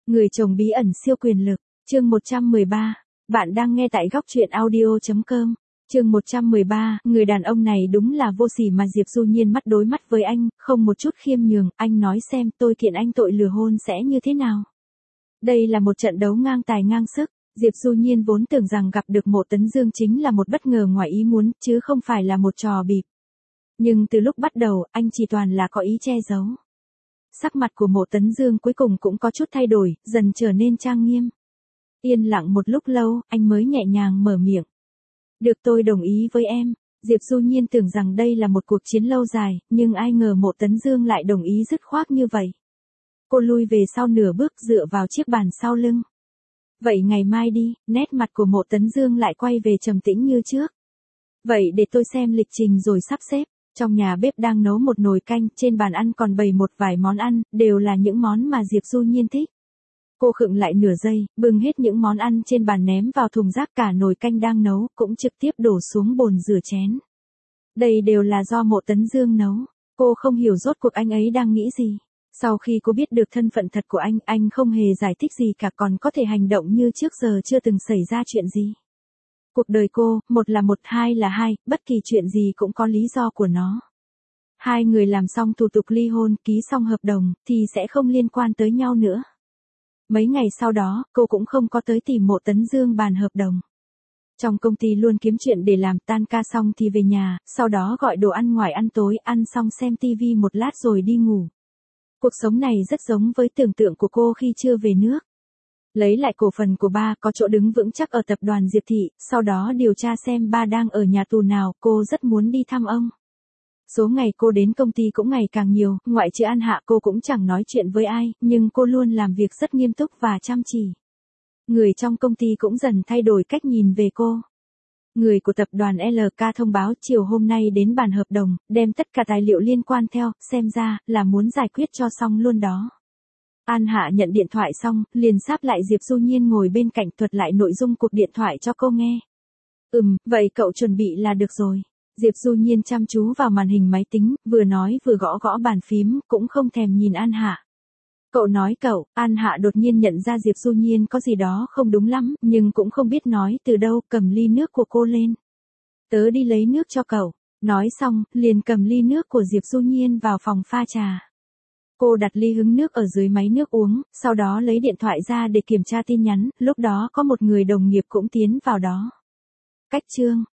Người chồng bí ẩn siêu quyền lực, chương 113. Bạn đang nghe tại góc truyện audio.com. Chương 113, người đàn ông này đúng là vô sỉ mà Diệp Du Nhiên mắt đối mắt với anh, không một chút khiêm nhường, anh nói xem tôi kiện anh tội lừa hôn sẽ như thế nào. Đây là một trận đấu ngang tài ngang sức, Diệp Du Nhiên vốn tưởng rằng gặp được Mộ Tấn Dương chính là một bất ngờ ngoài ý muốn, chứ không phải là một trò bịp. Nhưng từ lúc bắt đầu, anh chỉ toàn là có ý che giấu. Sắc mặt của Mộ Tấn Dương cuối cùng cũng có chút thay đổi, dần trở nên trang nghiêm. Yên lặng một lúc lâu, anh mới nhẹ nhàng mở miệng. Được, tôi đồng ý với em. Diệp Du Nhiên tưởng rằng đây là một cuộc chiến lâu dài, nhưng ai ngờ Mộ Tấn Dương lại đồng ý dứt khoát như vậy. Cô lui về sau nửa bước dựa vào chiếc bàn sau lưng. Vậy ngày mai đi, nét mặt của Mộ Tấn Dương lại quay về trầm tĩnh như trước. Vậy để tôi xem lịch trình rồi sắp xếp. Trong nhà bếp đang nấu một nồi canh, trên bàn ăn còn bày một vài món ăn, đều là những món mà Diệp Du Nhiên thích. Cô khựng lại nửa giây, bưng hết những món ăn trên bàn ném vào thùng rác, cả nồi canh đang nấu, cũng trực tiếp đổ xuống bồn rửa chén. Đây đều là do Mộ Tấn Dương nấu. Cô không hiểu rốt cuộc anh ấy đang nghĩ gì. Sau khi cô biết được thân phận thật của anh không hề giải thích gì cả, còn có thể hành động như trước giờ chưa từng xảy ra chuyện gì. Cuộc đời cô, một là một, hai là hai, bất kỳ chuyện gì cũng có lý do của nó. Hai người làm xong thủ tục ly hôn, ký xong hợp đồng, thì sẽ không liên quan tới nhau nữa. Mấy ngày sau đó, cô cũng không có tới tìm Mộ Tấn Dương bàn hợp đồng. Trong công ty luôn kiếm chuyện để làm, tan ca xong thì về nhà, sau đó gọi đồ ăn ngoài ăn tối, ăn xong xem tivi một lát rồi đi ngủ. Cuộc sống này rất giống với tưởng tượng của cô khi chưa về nước. Lấy lại cổ phần của ba, có chỗ đứng vững chắc ở tập đoàn Diệp Thị, sau đó điều tra xem ba đang ở nhà tù nào, cô rất muốn đi thăm ông. Số ngày cô đến công ty cũng ngày càng nhiều, ngoại trừ An Hạ cô cũng chẳng nói chuyện với ai, nhưng cô luôn làm việc rất nghiêm túc và chăm chỉ. Người trong công ty cũng dần thay đổi cách nhìn về cô. Người của tập đoàn LK thông báo chiều hôm nay đến bàn hợp đồng, đem tất cả tài liệu liên quan theo, xem ra là muốn giải quyết cho xong luôn đó. An Hạ nhận điện thoại xong, liền sáp lại Diệp Du Nhiên ngồi bên cạnh thuật lại nội dung cuộc điện thoại cho cô nghe. Vậy cậu chuẩn bị là được rồi. Diệp Du Nhiên chăm chú vào màn hình máy tính, vừa nói vừa gõ gõ bàn phím, cũng không thèm nhìn An Hạ. Cậu nói cậu, An Hạ đột nhiên nhận ra Diệp Du Nhiên có gì đó không đúng lắm, nhưng cũng không biết nói từ đâu, cầm ly nước của cô lên. Tớ đi lấy nước cho cậu. Nói xong, liền cầm ly nước của Diệp Du Nhiên vào phòng pha trà. Cô đặt ly hứng nước ở dưới máy nước uống, sau đó lấy điện thoại ra để kiểm tra tin nhắn, lúc đó có một người đồng nghiệp cũng tiến vào đó. Cách chương,